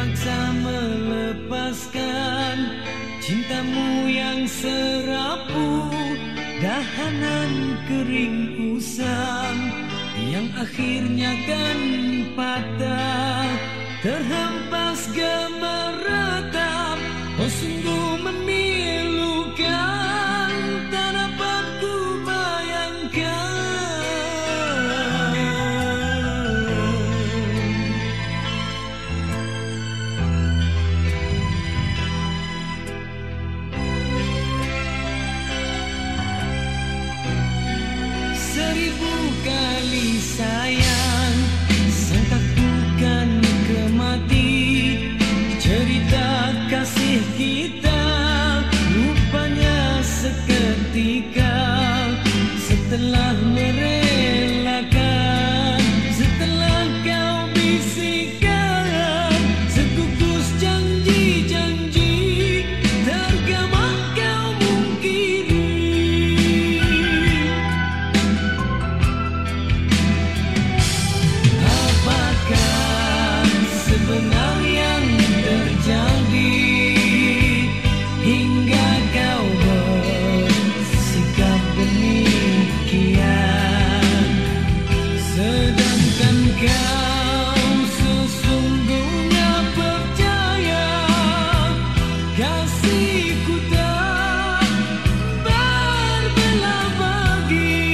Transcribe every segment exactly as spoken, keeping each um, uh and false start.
terpaksa melepaskan cintamu yang serapuh, dahanan kering usang yang akhirnya kan patah, terhempas gemeretak. Oh sungguh memilukan, tak dapat ku bayangkan. Seribu kali sayang, sangka ku kan kemati. Cerita kasih kita rupanya seketika, setelah merelakan, setelah kau bisikkan segugus janji-janji, tergamang kau mungkiri. Apakah sebenarnya yang terjadi hingga kau bersikap demikian, sedangkan kau sesungguhnya percaya kasihku tak berbelah bagi.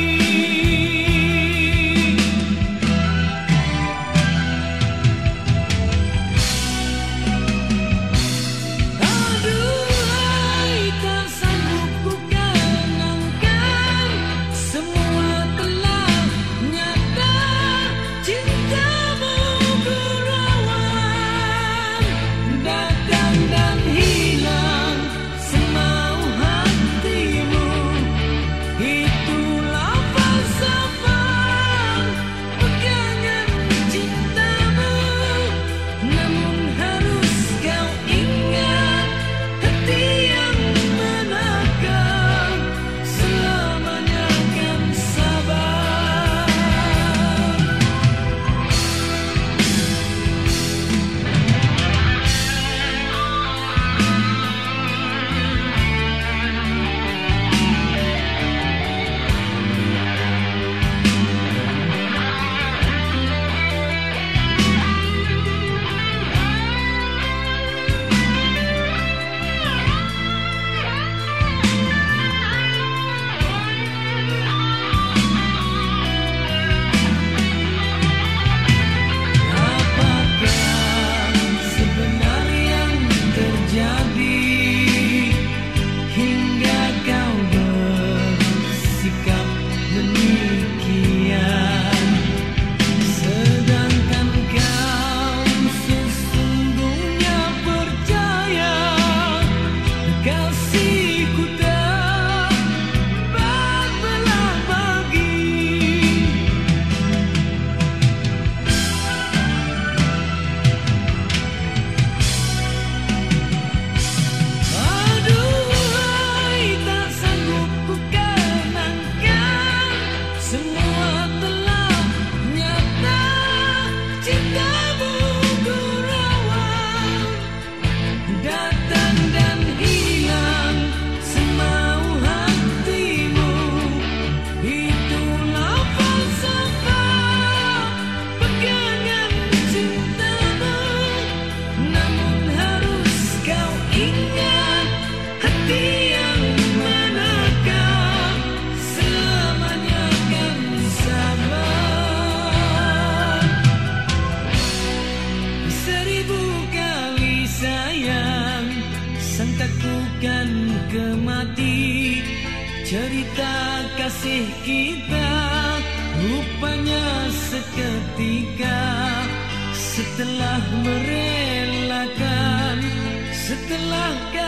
Takutkan kemati, cerita kasih kita rupanya seketika, setelah merelakan, setelah